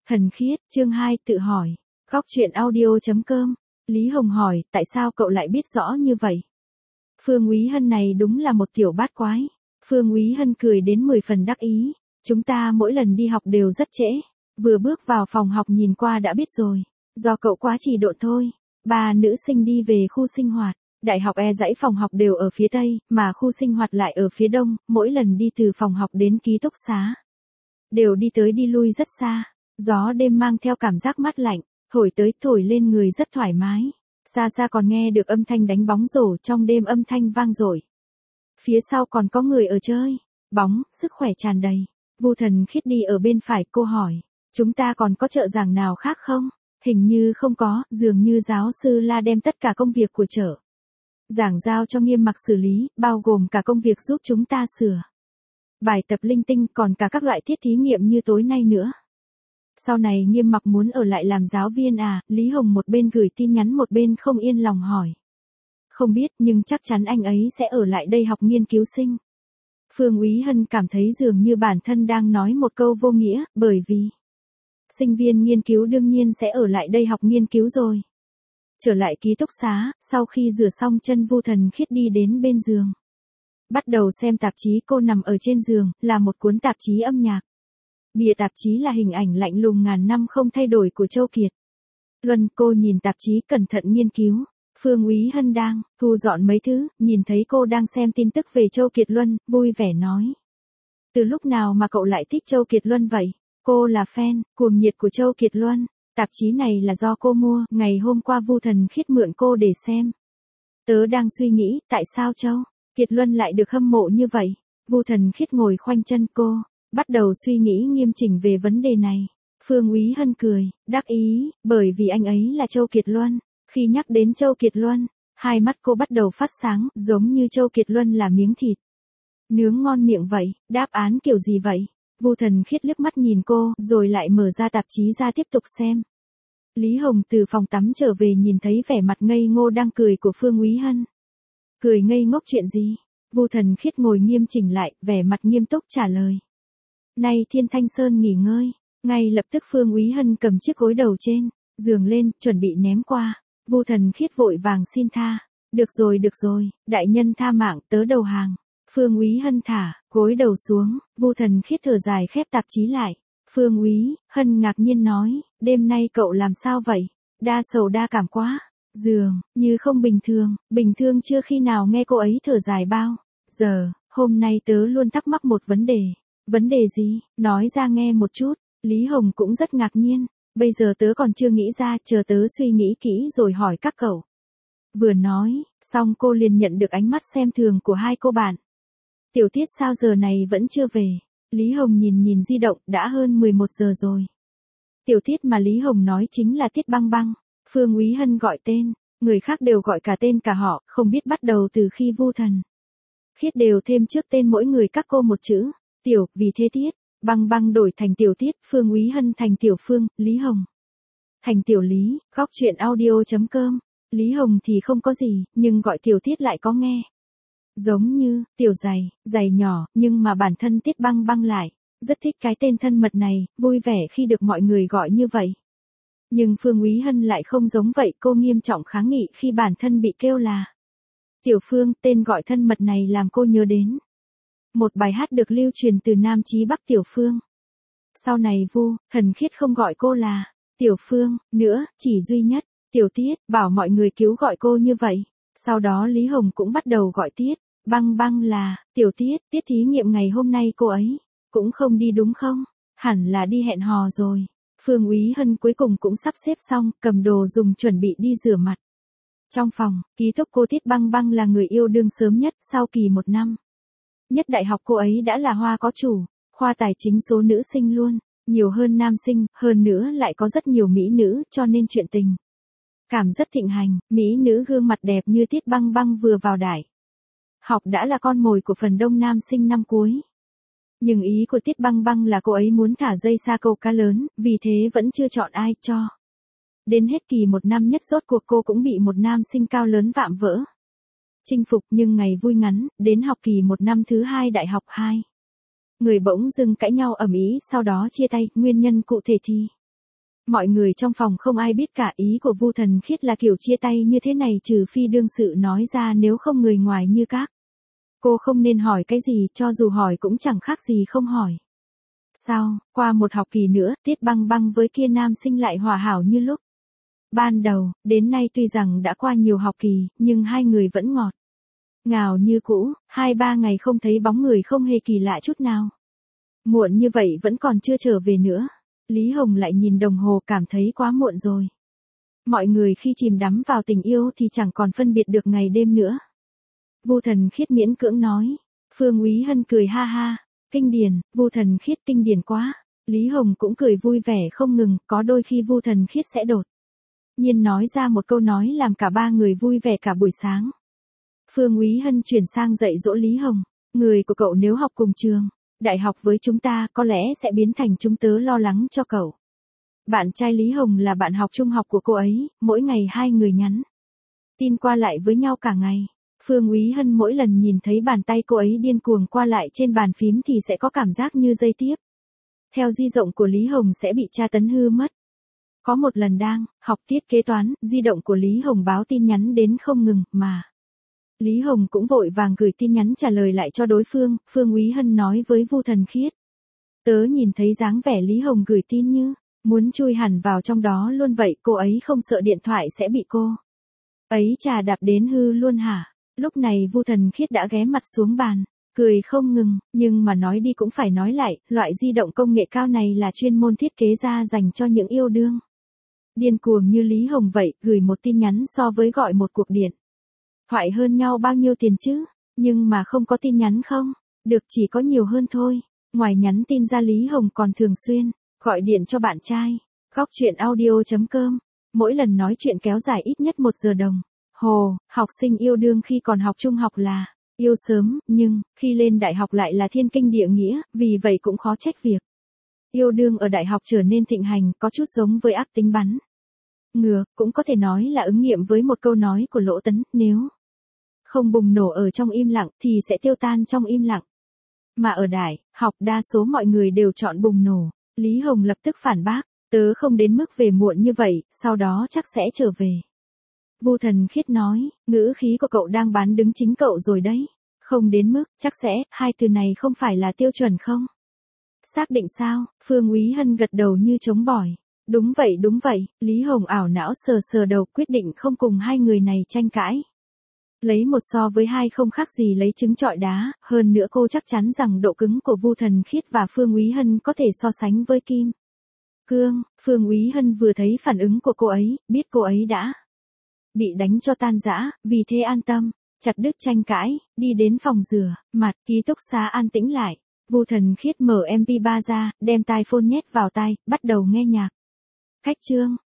Thần khiết, chương 2, tự hỏi. Góc chuyện audio.com. Lý Hồng hỏi, tại sao cậu lại biết rõ như vậy? Phương Úy Hân này đúng là một tiểu bát quái. Phương Úy Hân cười đến 10 phần đắc ý. Chúng ta mỗi lần đi học đều rất trễ. Vừa bước vào phòng học nhìn qua đã biết rồi. Do cậu quá trì độn thôi. 3 nữ sinh đi về khu sinh hoạt. Đại học E dãy phòng học đều ở phía tây, mà khu sinh hoạt lại ở phía đông. Mỗi lần đi từ phòng học đến ký túc xá, đều đi tới đi lui rất xa. Gió đêm mang theo cảm giác mát lạnh, thổi tới thổi lên người rất thoải mái. Xa xa còn nghe được âm thanh đánh bóng rổ, trong đêm âm thanh vang dội. Phía sau còn có người ở chơi bóng, sức khỏe tràn đầy. Vu Thần Khiết đi ở bên phải, cô hỏi, chúng ta còn có trợ giảng nào khác không? Hình như không có, dường như giáo sư La đem tất cả công việc của trợ giảng giao cho Nghiêm Mặc xử lý, bao gồm cả công việc giúp chúng ta sửa bài tập linh tinh, còn cả các loại thiết thí nghiệm như tối nay nữa. Sau này Nghiêm Mặc muốn ở lại làm giáo viên à? Lý Hồng một bên gửi tin nhắn một bên không yên lòng hỏi. Không biết, nhưng chắc chắn anh ấy sẽ ở lại đây học nghiên cứu sinh. Phương Úy Hân cảm thấy dường như bản thân đang nói một câu vô nghĩa, bởi vì sinh viên nghiên cứu đương nhiên sẽ ở lại đây học nghiên cứu rồi. Trở lại ký túc xá, sau khi rửa xong chân, Vu Thần Khiết đi đến bên giường, bắt đầu xem tạp chí. Cô nằm ở trên giường, là một cuốn tạp chí âm nhạc. Bìa tạp chí là hình ảnh lạnh lùng ngàn năm không thay đổi của Châu Kiệt Luân. Cô nhìn tạp chí cẩn thận nghiên cứu. Phương Úy Hân đang thu dọn mấy thứ, nhìn thấy cô đang xem tin tức về Châu Kiệt Luân, vui vẻ nói. Từ lúc nào mà cậu lại thích Châu Kiệt Luân vậy? Cô là fan cuồng nhiệt của Châu Kiệt Luân. Tạp chí này là do cô mua, ngày hôm qua Vu Thần Khiết mượn cô để xem. Tớ đang suy nghĩ, tại sao Châu Kiệt Luân lại được hâm mộ như vậy? Vu Thần Khiết ngồi khoanh chân, cô bắt đầu suy nghĩ nghiêm chỉnh về vấn đề này. Phương Úy Hân cười, đắc ý, bởi vì anh ấy là Châu Kiệt Luân. Khi nhắc đến Châu Kiệt Luân, hai mắt cô bắt đầu phát sáng, giống như Châu Kiệt Luân là miếng thịt nướng ngon miệng vậy. Đáp án kiểu gì vậy? Vu Thần Khiết liếc mắt nhìn cô, rồi lại mở ra tạp chí ra tiếp tục xem. Lý Hồng từ phòng tắm trở về, nhìn thấy vẻ mặt ngây ngô đang cười của Phương Úy Hân. Cười ngây ngốc chuyện gì? Vu Thần Khiết ngồi nghiêm chỉnh lại, vẻ mặt nghiêm túc trả lời. Nay Thiên Thanh Sơn nghỉ ngơi. Ngay lập tức Phương Úy Hân cầm chiếc gối đầu trên giường lên, chuẩn bị ném qua. Vu Thần Khiết vội vàng xin tha. Được rồi, đại nhân tha mạng, tớ đầu hàng. Phương Úy Hân thả gối đầu xuống. Vu Thần Khiết thở dài khép tạp chí lại. Phương Úy Hân ngạc nhiên nói, đêm nay cậu làm sao vậy? Đa sầu đa cảm quá. Dường như không bình thường chưa khi nào nghe cô ấy thở dài bao giờ. Hôm nay tớ luôn thắc mắc một vấn đề. Vấn đề gì? Nói ra nghe một chút. Lý Hồng cũng rất ngạc nhiên. Bây giờ tớ còn chưa nghĩ ra, chờ tớ suy nghĩ kỹ rồi hỏi các cậu. Vừa nói xong cô liền nhận được ánh mắt xem thường của hai cô bạn. Tiểu Tiết sao giờ này vẫn chưa về? Lý Hồng nhìn di động, đã hơn 11 giờ rồi. Tiểu Tiết mà Lý Hồng nói chính là Tiết Băng Băng. Phương Úy Hân gọi tên, người khác đều gọi cả tên cả họ, không biết bắt đầu từ khi Vu Thần Khiết đều thêm trước tên mỗi người các cô một chữ Tiểu, vì thế Tiết Băng Băng đổi thành Tiểu Tiết, Phương Úy Hân thành Tiểu Phương, Lý Hồng thành Tiểu Lý. Góc chuyện audio.com. Lý Hồng thì không có gì, nhưng gọi Tiểu Tiết lại có nghe giống như Tiểu Giày nhỏ, nhưng mà bản thân Tiết Băng Băng lại rất thích cái tên thân mật này, vui vẻ khi được mọi người gọi như vậy. Nhưng Phương Úy Hân lại không giống vậy, cô nghiêm trọng kháng nghị khi bản thân bị kêu là Tiểu Phương. Tên gọi thân mật này làm cô nhớ đến một bài hát được lưu truyền từ Nam chí Bắc, Tiểu Phương. Sau này Vu Thần Khiết không gọi cô là Tiểu Phương nữa, chỉ duy nhất Tiểu Tiết, bảo mọi người cứu gọi cô như vậy. Sau đó Lý Hồng cũng bắt đầu gọi Tiết Băng Băng là Tiểu Tiết. Tiết thí nghiệm ngày hôm nay cô ấy cũng không đi đúng không? Hẳn là đi hẹn hò rồi. Phương Úy Hân cuối cùng cũng sắp xếp xong, cầm đồ dùng chuẩn bị đi rửa mặt. Trong phòng ký túc, cô Tiết Băng Băng là người yêu đương sớm nhất. Sau kỳ 1 năm nhất đại học, cô ấy đã là hoa có chủ, khoa tài chính số nữ sinh luôn, nhiều hơn nam sinh, hơn nữa lại có rất nhiều mỹ nữ, cho nên chuyện tình cảm rất thịnh hành. Mỹ nữ gương mặt đẹp như Tiết Băng Băng vừa vào đại học đã là con mồi của phần đông nam sinh năm cuối. Nhưng ý của Tiết Băng Băng là cô ấy muốn thả dây xa câu cá lớn, vì thế vẫn chưa chọn ai cho. Đến hết kỳ 1 năm nhất, rốt cuộc cô cũng bị một nam sinh cao lớn vạm vỡ chinh phục. Nhưng ngày vui ngắn, đến học kỳ 1 năm thứ 2 đại học 2. Người bỗng dưng cãi nhau ầm ĩ, sau đó chia tay, nguyên nhân cụ thể thì Mọi người trong phòng không ai biết cả, ý của Vu Thần Khiết là kiểu chia tay như thế này trừ phi đương sự nói ra, nếu không người ngoài như các cô không nên hỏi cái gì, cho dù hỏi cũng chẳng khác gì không hỏi. Sau, qua một học kỳ nữa, Tiết Băng Băng với kia nam sinh lại hòa hảo như lúc ban đầu, đến nay tuy rằng đã qua nhiều học kỳ, nhưng hai người vẫn ngọt ngào như cũ, 2-3 ngày không thấy bóng người không hề kỳ lạ chút nào. Muộn như vậy vẫn còn chưa trở về nữa. Lý Hồng lại nhìn đồng hồ, cảm thấy quá muộn rồi. Mọi người khi chìm đắm vào tình yêu thì chẳng còn phân biệt được ngày đêm nữa. Vu Thần Khiết miễn cưỡng nói. Phương Úy Hân cười ha ha. Kinh điển, Vu Thần Khiết kinh điển quá. Lý Hồng cũng cười vui vẻ không ngừng, có đôi khi Vu Thần Khiết sẽ đột nhiên nói ra một câu nói làm cả ba người vui vẻ cả buổi sáng. Phương Úy Hân chuyển sang dạy dỗ Lý Hồng. Người của cậu nếu học cùng trường đại học với chúng ta có lẽ sẽ biến thành chúng tớ lo lắng cho cậu. Bạn trai Lý Hồng là bạn học trung học của cô ấy, mỗi ngày hai người nhắn tin qua lại với nhau cả ngày. Phương Úy Hân mỗi lần nhìn thấy bàn tay cô ấy điên cuồng qua lại trên bàn phím thì sẽ có cảm giác như dây tiếp theo di động của Lý Hồng sẽ bị tra tấn hư mất. Có một lần đang học tiết kế toán, di động của Lý Hồng báo tin nhắn đến không ngừng, mà Lý Hồng cũng vội vàng gửi tin nhắn trả lời lại cho đối phương. Phương Úy Hân nói với Vu Thần Khiết. Tớ nhìn thấy dáng vẻ Lý Hồng gửi tin như muốn chui hẳn vào trong đó luôn vậy, cô ấy không sợ điện thoại sẽ bị cô ấy chà đạp đến hư luôn hả? Lúc này Vu Thần Khiết đã ghé mặt xuống bàn, cười không ngừng, nhưng mà nói đi cũng phải nói lại, loại di động công nghệ cao này là chuyên môn thiết kế ra dành cho những yêu đương điên cuồng như Lý Hồng vậy, gửi một tin nhắn so với gọi một cuộc điện thoại hơn nhau bao nhiêu tiền chứ? Nhưng mà không có tin nhắn không? Được, chỉ có nhiều hơn thôi. Ngoài nhắn tin ra, Lý Hồng còn thường xuyên gọi điện cho bạn trai. Góc truyện audio.com. Mỗi lần nói chuyện kéo dài ít nhất 1 giờ đồng hồ. Học sinh yêu đương khi còn học trung học là yêu sớm, nhưng khi lên đại học lại là thiên kinh địa nghĩa, vì vậy cũng khó trách việc yêu đương ở đại học trở nên thịnh hành, có chút giống với ác tính bắn ngừa, cũng có thể nói là ứng nghiệm với một câu nói của Lỗ Tấn, nếu không bùng nổ ở trong im lặng thì sẽ tiêu tan trong im lặng. Mà ở đại học đa số mọi người đều chọn bùng nổ. Lý Hồng lập tức phản bác, tớ không đến mức về muộn như vậy, sau đó chắc sẽ trở về. Vu Thần Khiết nói, ngữ khí của cậu đang bán đứng chính cậu rồi đấy. Không đến mức, chắc sẽ, hai từ này không phải là tiêu chuẩn không? Xác định sao? Phương Úy Hân gật đầu như trống bỏi. Đúng vậy, Lý Hồng ảo não sờ sờ đầu, quyết định không cùng hai người này tranh cãi. Lấy 1 so với 2 không khác gì lấy trứng trọi đá, hơn nữa cô chắc chắn rằng độ cứng của Vu Thần Khiết và Phương Úy Hân có thể so sánh với kim cương. Phương Úy Hân vừa thấy phản ứng của cô ấy, biết cô ấy đã bị đánh cho tan rã, vì thế an tâm, chặt đứt tranh cãi, đi đến phòng rửa mặt, ký túc xá an tĩnh lại. Vu Thần Khiết mở MP3 ra, đem tai phone nhét vào tai, bắt đầu nghe nhạc. Cách chương